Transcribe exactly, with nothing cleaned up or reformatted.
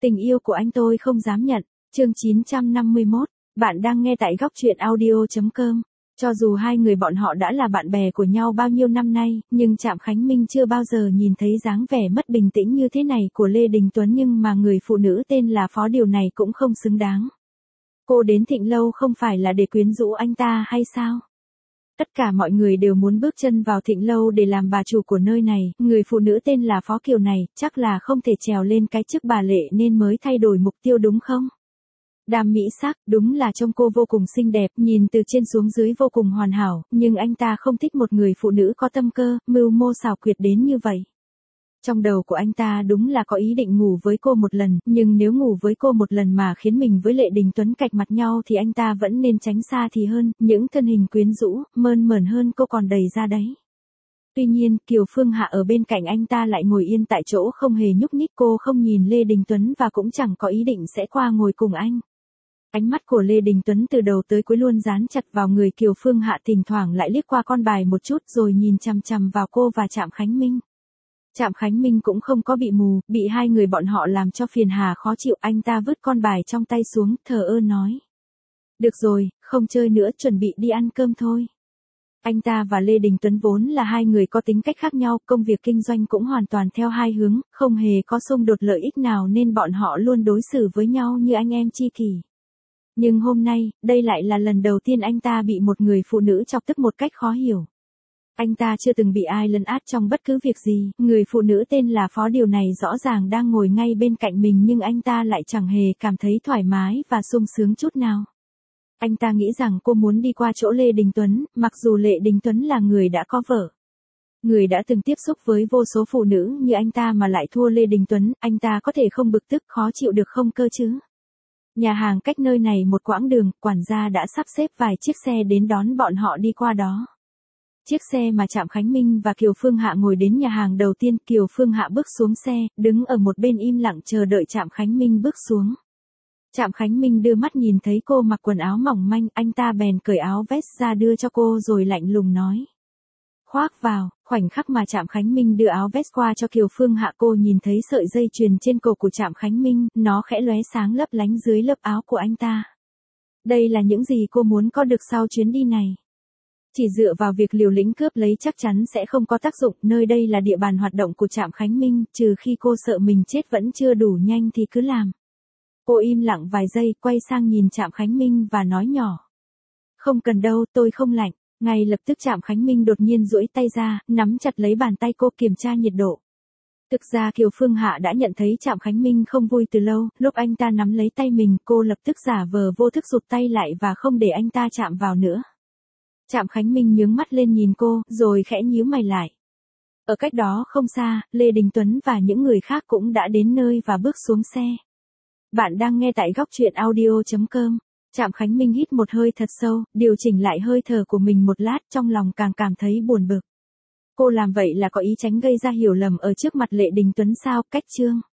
Tình yêu của anh tôi không dám nhận. Chương chín trăm năm mươi mốt. Bạn đang nghe tại góc truyện audio chấm com. Cho dù hai người bọn họ đã là bạn bè của nhau bao nhiêu năm nay, nhưng Trạm Khánh Minh chưa bao giờ nhìn thấy dáng vẻ mất bình tĩnh như thế này của Lê Đình Tuấn, nhưng mà người phụ nữ tên là Phó điều này cũng không xứng đáng. Cô đến Thịnh Lâu không phải là để quyến rũ anh ta hay sao? Tất cả mọi người đều muốn bước chân vào Thịnh Lâu để làm bà chủ của nơi này, người phụ nữ tên là Phó Kiều này, chắc là không thể trèo lên cái chức bà Lệ nên mới thay đổi mục tiêu đúng không? Đam mỹ sắc, đúng là trông cô vô cùng xinh đẹp, nhìn từ trên xuống dưới vô cùng hoàn hảo, nhưng anh ta không thích một người phụ nữ có tâm cơ, mưu mô xảo quyệt đến như vậy. Trong đầu của anh ta đúng là có ý định ngủ với cô một lần, nhưng nếu ngủ với cô một lần mà khiến mình với Lệ Đình Tuấn cạch mặt nhau thì anh ta vẫn nên tránh xa thì hơn, những thân hình quyến rũ, mơn mởn hơn cô còn đầy ra đấy. Tuy nhiên, Kiều Phương Hạ ở bên cạnh anh ta lại ngồi yên tại chỗ không hề nhúc nhích, cô không nhìn Lê Đình Tuấn và cũng chẳng có ý định sẽ qua ngồi cùng anh. Ánh mắt của Lê Đình Tuấn từ đầu tới cuối luôn dán chặt vào người Kiều Phương Hạ, thỉnh thoảng lại liếc qua con bài một chút rồi nhìn chằm chằm vào cô và Trạm Khánh Minh. Trạm Khánh Minh cũng không có bị mù, bị hai người bọn họ làm cho phiền hà khó chịu, anh ta vứt con bài trong tay xuống, thờ ơ nói. Được rồi, không chơi nữa, chuẩn bị đi ăn cơm thôi. Anh ta và Lê Đình Tuấn vốn là hai người có tính cách khác nhau, công việc kinh doanh cũng hoàn toàn theo hai hướng, không hề có xung đột lợi ích nào nên bọn họ luôn đối xử với nhau như anh em tri kỷ. Nhưng hôm nay, đây lại là lần đầu tiên anh ta bị một người phụ nữ chọc tức một cách khó hiểu. Anh ta chưa từng bị ai lấn át trong bất cứ việc gì, người phụ nữ tên là Phó điều này rõ ràng đang ngồi ngay bên cạnh mình nhưng anh ta lại chẳng hề cảm thấy thoải mái và sung sướng chút nào. Anh ta nghĩ rằng cô muốn đi qua chỗ Lê Đình Tuấn, mặc dù Lê Đình Tuấn là người đã có vợ. Người đã từng tiếp xúc với vô số phụ nữ như anh ta mà lại thua Lê Đình Tuấn, anh ta có thể không bực tức khó chịu được không cơ chứ? Nhà hàng cách nơi này một quãng đường, quản gia đã sắp xếp vài chiếc xe đến đón bọn họ đi qua đó. Chiếc xe mà Trạm Khánh Minh và Kiều Phương Hạ ngồi đến nhà hàng đầu tiên, Kiều Phương Hạ bước xuống xe, đứng ở một bên im lặng chờ đợi Trạm Khánh Minh bước xuống. Trạm Khánh Minh đưa mắt nhìn thấy cô mặc quần áo mỏng manh, anh ta bèn cởi áo vest ra đưa cho cô rồi lạnh lùng nói. Khoác vào. Khoảnh khắc mà Trạm Khánh Minh đưa áo vest qua cho Kiều Phương Hạ, cô nhìn thấy sợi dây chuyền trên cổ của Trạm Khánh Minh, nó khẽ lóe sáng lấp lánh dưới lớp áo của anh ta. Đây là những gì cô muốn có được sau chuyến đi này. Chỉ dựa vào việc liều lĩnh cướp lấy chắc chắn sẽ không có tác dụng, nơi đây là địa bàn hoạt động của Trạm Khánh Minh, trừ khi cô sợ mình chết vẫn chưa đủ nhanh thì cứ làm. Cô im lặng vài giây, quay sang nhìn Trạm Khánh Minh và nói nhỏ. Không cần đâu, tôi không lạnh. Ngay lập tức Trạm Khánh Minh đột nhiên duỗi tay ra, nắm chặt lấy bàn tay cô kiểm tra nhiệt độ. Thực ra Kiều Phương Hạ đã nhận thấy Trạm Khánh Minh không vui từ lâu, lúc anh ta nắm lấy tay mình, cô lập tức giả vờ vô thức rụt tay lại và không để anh ta chạm vào nữa. Trạm Khánh Minh nhướng mắt lên nhìn cô, rồi khẽ nhíu mày lại. Ở cách đó không xa, Lê Đình Tuấn và những người khác cũng đã đến nơi và bước xuống xe. Bạn đang nghe tại góc truyện audio chấm com. Trạm Khánh Minh hít một hơi thật sâu, điều chỉnh lại hơi thở của mình một lát, trong lòng càng cảm thấy buồn bực. Cô làm vậy là có ý tránh gây ra hiểu lầm ở trước mặt Lệ Đình Tuấn sao? Cách chương